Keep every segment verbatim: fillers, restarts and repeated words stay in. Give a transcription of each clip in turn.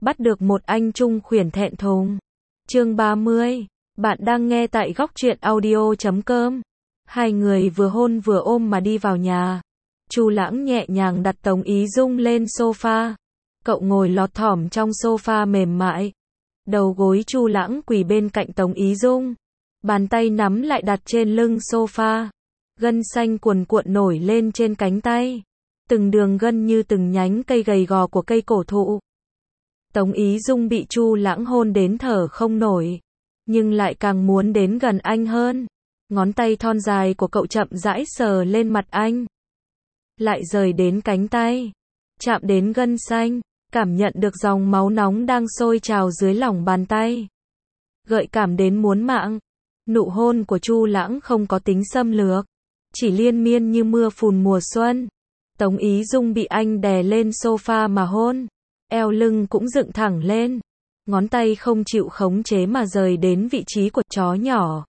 Bắt được một anh trung khuyển thẹn thùng. Chương ba mươi. Bạn đang nghe tại góc truyện audio chấm com. Hai người vừa hôn vừa ôm mà đi vào nhà. Chu Lãng nhẹ nhàng đặt Tống Ý Dung lên sofa. Cậu ngồi lọt thỏm trong sofa mềm mại. Đầu gối Chu Lãng quỳ bên cạnh Tống Ý Dung. Bàn tay nắm lại đặt trên lưng sofa. Gân xanh cuồn cuộn nổi lên trên cánh tay. Từng đường gân như từng nhánh cây gầy gò của cây cổ thụ. Tống Ý Dung bị Chu Lãng hôn đến thở không nổi, nhưng lại càng muốn đến gần anh hơn. Ngón tay thon dài của cậu chậm rãi sờ lên mặt anh, lại rời đến cánh tay, chạm đến gân xanh, cảm nhận được dòng máu nóng đang sôi trào dưới lòng bàn tay, gợi cảm đến muốn mạng. Nụ hôn của Chu Lãng không có tính xâm lược, chỉ liên miên như mưa phùn mùa xuân. Tống Ý Dung bị anh đè lên sofa mà hôn, eo lưng cũng dựng thẳng lên, ngón tay không chịu khống chế mà rời đến vị trí của chó nhỏ.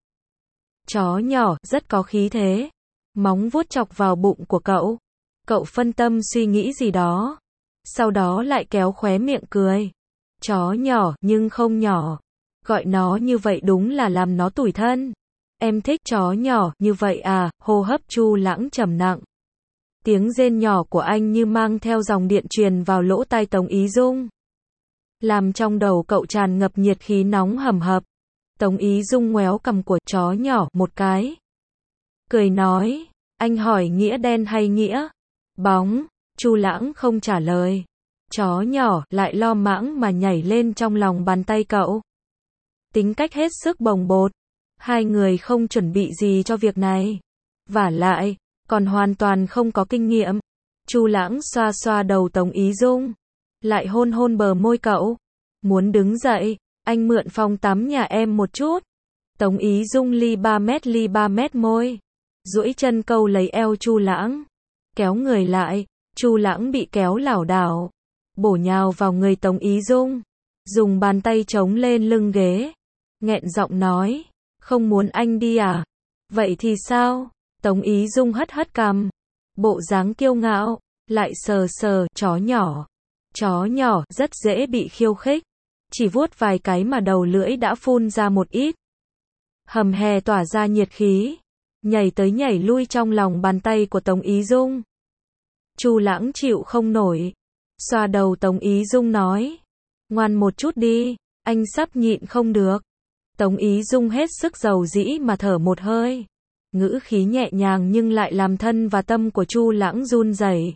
Chó nhỏ rất có khí thế, móng vuốt chọc vào bụng của cậu. Cậu phân tâm suy nghĩ gì đó, sau đó lại kéo khóe miệng cười. Chó nhỏ nhưng không nhỏ, gọi nó như vậy đúng là làm nó tủi thân. Em thích chó nhỏ như vậy à? Hô hấp Chu Lãng trầm nặng. Tiếng rên nhỏ của anh như mang theo dòng điện truyền vào lỗ tai Tống Ý Dung, làm trong đầu cậu tràn ngập nhiệt khí nóng hầm hập. Tống Ý Dung ngoéo cằm của chó nhỏ một cái, cười nói, anh hỏi nghĩa đen hay nghĩa bóng? Chu Lãng không trả lời. Chó nhỏ lại lo mãng mà nhảy lên trong lòng bàn tay cậu. Tính cách hết sức bồng bột. Hai người không chuẩn bị gì cho việc này, vả lại còn hoàn toàn không có kinh nghiệm. Chu Lãng xoa xoa đầu Tống Ý Dung, lại hôn hôn bờ môi cậu. Muốn đứng dậy, anh mượn phòng tắm nhà em một chút. Tống Ý Dung li ba mét li ba mét môi, duỗi chân câu lấy eo Chu Lãng, kéo người lại. Chu Lãng bị kéo lảo đảo, bổ nhào vào người Tống Ý Dung, dùng bàn tay chống lên lưng ghế, nghẹn giọng nói, không muốn anh đi à? Vậy thì sao? Tống Ý Dung hất hất cằm, bộ dáng kiêu ngạo, lại sờ sờ chó nhỏ. Chó nhỏ rất dễ bị khiêu khích, chỉ vuốt vài cái mà đầu lưỡi đã phun ra một ít. Hầm hè tỏa ra nhiệt khí, nhảy tới nhảy lui trong lòng bàn tay của Tống Ý Dung. Chu Lãng chịu không nổi, xoa đầu Tống Ý Dung nói, ngoan một chút đi, anh sắp nhịn không được. Tống Ý Dung hết sức dầu dĩ mà thở một hơi, ngữ khí nhẹ nhàng nhưng lại làm thân và tâm của Chu Lãng run rẩy.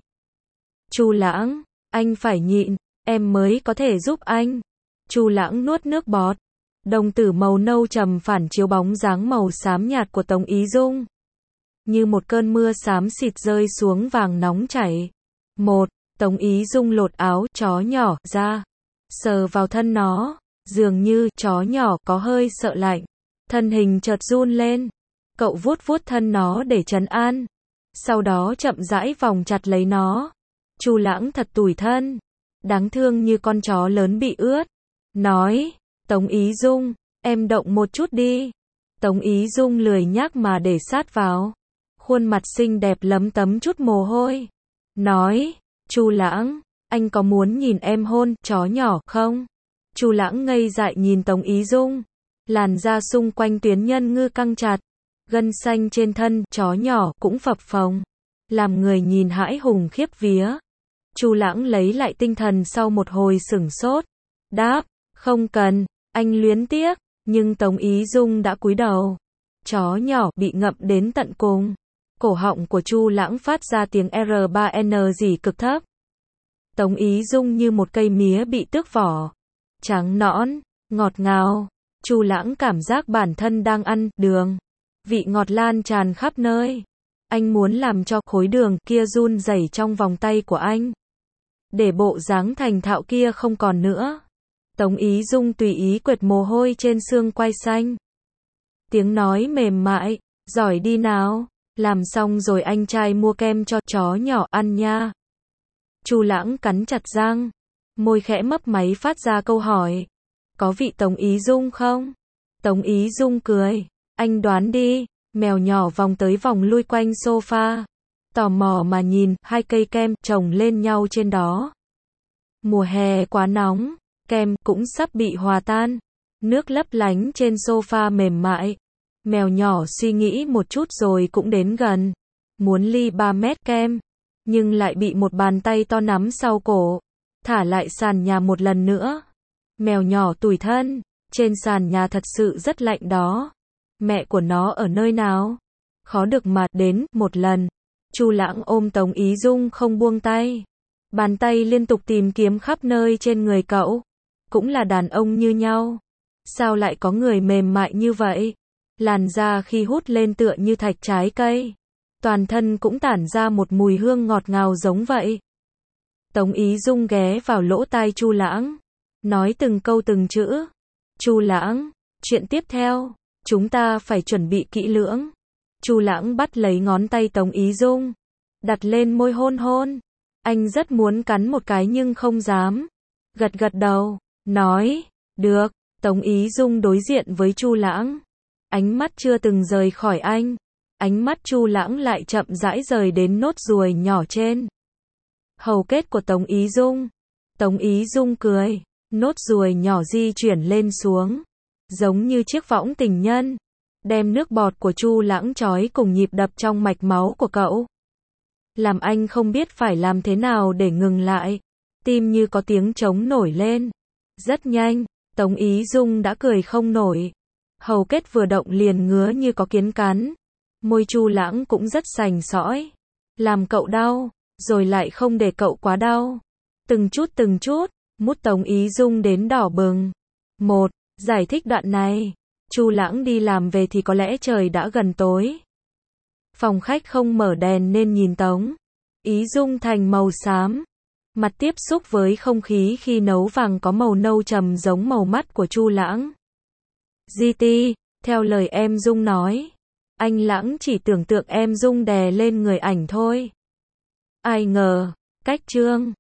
Chu Lãng, anh phải nhịn, em mới có thể giúp anh. Chu Lãng nuốt nước bọt, đồng tử màu nâu trầm phản chiếu bóng dáng màu xám nhạt của Tống Ý Dung, như một cơn mưa xám xịt rơi xuống vàng nóng chảy. Một, Tống Ý Dung lột áo chó nhỏ ra, sờ vào thân nó, dường như chó nhỏ có hơi sợ lạnh, thân hình chợt run lên. Cậu vuốt vuốt thân nó để trấn an, sau đó chậm rãi vòng chặt lấy nó. Chu Lãng thật tủi thân, đáng thương như con chó lớn bị ướt. Nói, Tống Ý Dung, em động một chút đi. Tống Ý Dung lười nhác mà để sát vào, khuôn mặt xinh đẹp lấm tấm chút mồ hôi. Nói, Chu Lãng, anh có muốn nhìn em hôn chó nhỏ không? Chu Lãng ngây dại nhìn Tống Ý Dung, làn da xung quanh tuyến nhân ngư căng chặt, gân xanh trên thân chó nhỏ cũng phập phồng, làm người nhìn hãi hùng khiếp vía. Chu Lãng lấy lại tinh thần sau một hồi sửng sốt, đáp, không cần, anh luyến tiếc, nhưng Tống Ý Dung đã cúi đầu. Chó nhỏ bị ngậm đến tận cùng, cổ họng của Chu Lãng phát ra tiếng R ba N rỉ cực thấp. Tống Ý Dung như một cây mía bị tước vỏ, trắng nõn, ngọt ngào. Chu Lãng cảm giác bản thân đang ăn đường, vị ngọt lan tràn khắp nơi. Anh muốn làm cho khối đường kia run rẩy trong vòng tay của anh, để bộ dáng thành thạo kia không còn nữa. Tống Ý Dung tùy ý quệt mồ hôi trên xương quai xanh, tiếng nói mềm mại, giỏi đi nào, làm xong rồi anh trai mua kem cho chó nhỏ ăn nha. Chu Lãng cắn chặt răng, môi khẽ mấp máy phát ra câu hỏi, có vị Tống Ý Dung không? Tống Ý Dung cười, anh đoán đi. Mèo nhỏ vòng tới vòng lui quanh sofa, tò mò mà nhìn hai cây kem chồng lên nhau trên đó. Mùa hè quá nóng, kem cũng sắp bị hòa tan. Nước lấp lánh trên sofa mềm mại. Mèo nhỏ suy nghĩ một chút rồi cũng đến gần. Muốn ly ba mét kem. Nhưng lại bị một bàn tay to nắm sau cổ. Thả lại sàn nhà một lần nữa. Mèo nhỏ tủi thân. Trên sàn nhà thật sự rất lạnh đó. Mẹ của nó ở nơi nào? Khó được mà đến một lần. Chu Lãng ôm Tống Ý Dung không buông tay. Bàn tay liên tục tìm kiếm khắp nơi trên người cậu. Cũng là đàn ông như nhau. Sao lại có người mềm mại như vậy? Làn da khi hút lên tựa như thạch trái cây. Toàn thân cũng tản ra một mùi hương ngọt ngào giống vậy. Tống Ý Dung ghé vào lỗ tai Chu Lãng. Nói từng câu từng chữ. Chu Lãng, chuyện tiếp theo, chúng ta phải chuẩn bị kỹ lưỡng. Chu Lãng bắt lấy ngón tay Tống Ý Dung. Đặt lên môi hôn hôn. Anh rất muốn cắn một cái nhưng không dám. Gật gật đầu, nói, được. Tống Ý Dung đối diện với Chu Lãng. Ánh mắt chưa từng rời khỏi anh. Ánh mắt Chu Lãng lại chậm rãi rời đến nốt ruồi nhỏ trên hầu kết của Tống Ý Dung. Tống Ý Dung cười. Nốt ruồi nhỏ di chuyển lên xuống. Giống như chiếc võng tình nhân. Đem nước bọt của Chu Lãng trói cùng nhịp đập trong mạch máu của cậu. Làm anh không biết phải làm thế nào để ngừng lại. Tim như có tiếng trống nổi lên. Rất nhanh, Tống Ý Dung đã cười không nổi. Hầu kết vừa động liền ngứa như có kiến cắn. Môi Chu Lãng cũng rất sành sỏi. Làm cậu đau, rồi lại không để cậu quá đau. Từng chút từng chút, mút Tống Ý Dung đến đỏ bừng. Một, giải thích đoạn này. Chu Lãng đi làm về thì có lẽ trời đã gần tối. Phòng khách không mở đèn nên nhìn Tống Ý Dung thành màu xám. Mặt tiếp xúc với không khí khi nấu vàng có màu nâu trầm giống màu mắt của Chu Lãng. giê tê, theo lời em Dung nói. Anh Lãng chỉ tưởng tượng em Dung đè lên người ảnh thôi. Ai ngờ, cách trương,